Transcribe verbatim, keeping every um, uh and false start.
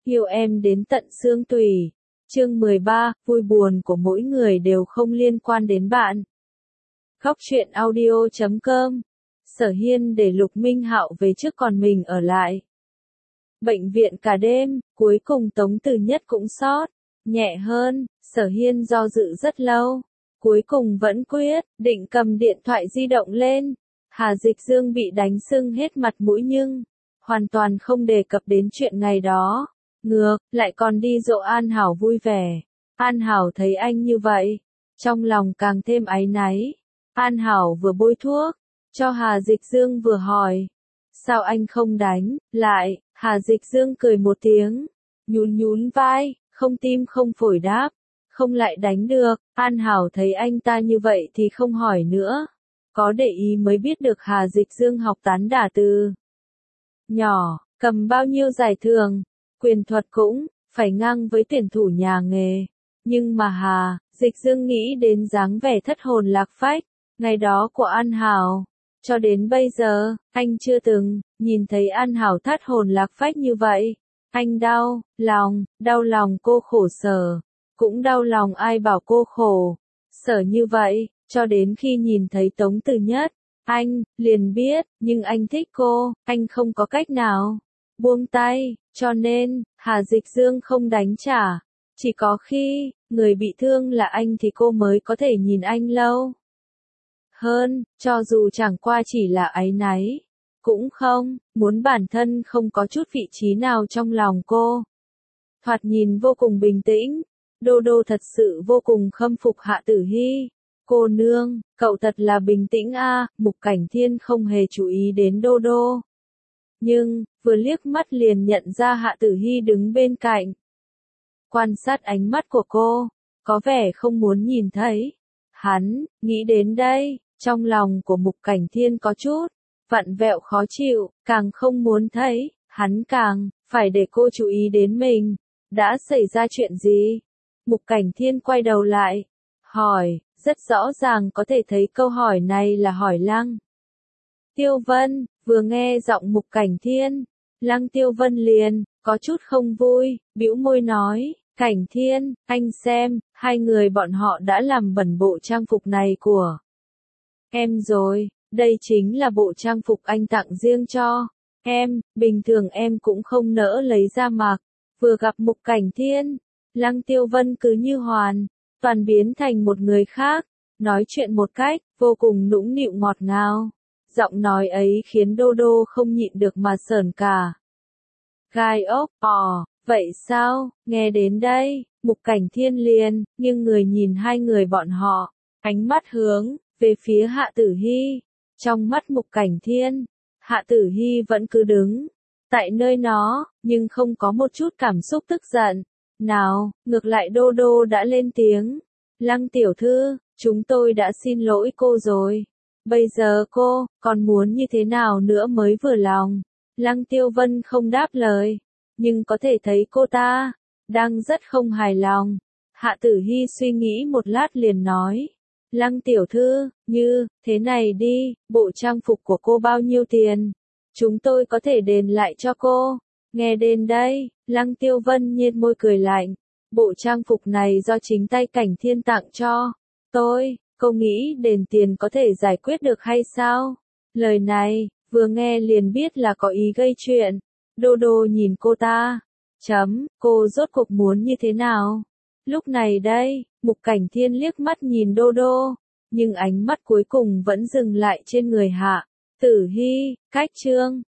yêu em đến tận xương tủy. Chương mười ba, vui buồn của mỗi người đều không liên quan đến bạn. Góc truyện audio chấm com. Sở Hiên để Lục Minh Hạo về trước còn mình ở lại. Bệnh viện cả đêm, cuối cùng Tống Từ Nhất cũng sót nhẹ hơn. Sở Hiên do dự rất lâu, cuối cùng vẫn quyết định cầm điện thoại di động lên. Hà Dịch Dương bị đánh sưng hết mặt mũi nhưng hoàn toàn không đề cập đến chuyện ngày đó. Ngược lại còn đi dỗ An Hảo vui vẻ. An Hảo thấy anh như vậy, trong lòng càng thêm áy náy. An Hảo vừa bôi thuốc cho Hà Dịch Dương vừa hỏi, sao anh không đánh lại? Hà Dịch Dương cười một tiếng, nhún nhún vai, không tim không phổi đáp, không lại đánh được. An Hảo thấy anh ta như vậy thì không hỏi nữa. Có để ý mới biết được Hà Dịch Dương học tán đả từ nhỏ, cầm bao nhiêu giải thưởng, quyền thuật cũng phải ngang với tuyển thủ nhà nghề. Nhưng mà Hà Dịch Dương nghĩ đến dáng vẻ thất hồn lạc phách ngày đó của An Hảo. Cho đến bây giờ, anh chưa từng nhìn thấy An Hảo thất hồn lạc phách như vậy. Anh đau lòng, đau lòng cô khổ sở, cũng đau lòng ai bảo cô khổ sở như vậy. Cho đến khi nhìn thấy Tống Từ Nhất, anh liền biết, nhưng anh thích cô, anh không có cách nào buông tay, cho nên Hà Dịch Dương không đánh trả. Chỉ có khi người bị thương là anh thì cô mới có thể nhìn anh lâu hơn, cho dù chẳng qua chỉ là áy náy, cũng không muốn bản thân không có chút vị trí nào trong lòng cô. Thoạt nhìn vô cùng bình tĩnh, Đô Đô thật sự vô cùng khâm phục Hạ Tử Hi. Cô nương, cậu thật là bình tĩnh a. Mục Cảnh Thiên không hề chú ý đến Đô Đô, nhưng vừa liếc mắt liền nhận ra Hạ Tử Hi đứng bên cạnh. Quan sát ánh mắt của cô, có vẻ không muốn nhìn thấy. Hắn nghĩ đến đây, trong lòng của Mục Cảnh Thiên có chút vặn vẹo khó chịu, càng không muốn thấy, hắn càng phải để cô chú ý đến mình. Đã xảy ra chuyện gì? Mục Cảnh Thiên quay đầu lại, hỏi, rất rõ ràng có thể thấy câu hỏi này là hỏi Lăng Tiêu Vân. Vừa nghe giọng Mục Cảnh Thiên, Lăng Tiêu Vân liền có chút không vui, bĩu môi nói, Cảnh Thiên, anh xem, hai người bọn họ đã làm bẩn bộ trang phục này của em rồi. Đây chính là bộ trang phục anh tặng riêng cho em, bình thường em cũng không nỡ lấy ra mặc. Vừa gặp Mục Cảnh Thiên, Lăng Tiêu Vân cứ như hoàn toàn biến thành một người khác, nói chuyện một cách vô cùng nũng nịu ngọt ngào. Giọng nói ấy khiến Đô Đô không nhịn được mà sởn cả gai ốc. Ồ, vậy sao? Nghe đến đây, Mục Cảnh Thiên liền nghiêng người nhìn hai người bọn họ, ánh mắt hướng về phía Hạ Tử Hi. Trong mắt Mục Cảnh Thiên, Hạ Tử Hi vẫn cứ đứng tại nơi nó, nhưng không có một chút cảm xúc tức giận nào. Ngược lại Đô Đô đã lên tiếng, Lăng tiểu thư, chúng tôi đã xin lỗi cô rồi. Bây giờ cô còn muốn như thế nào nữa mới vừa lòng? Lăng Tiêu Vân không đáp lời, nhưng có thể thấy cô ta đang rất không hài lòng. Hạ Tử Hi suy nghĩ một lát liền nói, Lăng tiểu thư, như thế này đi, bộ trang phục của cô bao nhiêu tiền? Chúng tôi có thể đền lại cho cô. Nghe đến đây, Lăng Tiêu Vân nhếch môi cười lạnh, bộ trang phục này do chính tay Cảnh Thiên tặng cho tôi, cô nghĩ đền tiền có thể giải quyết được hay sao? Lời này, vừa nghe liền biết là có ý gây chuyện. Đô Đô nhìn cô ta, chấm, cô rốt cuộc muốn như thế nào? Lúc này đây, Mục Cảnh Thiên liếc mắt nhìn Đô Đô, nhưng ánh mắt cuối cùng vẫn dừng lại trên người Hạ Tử Hi. Cách chương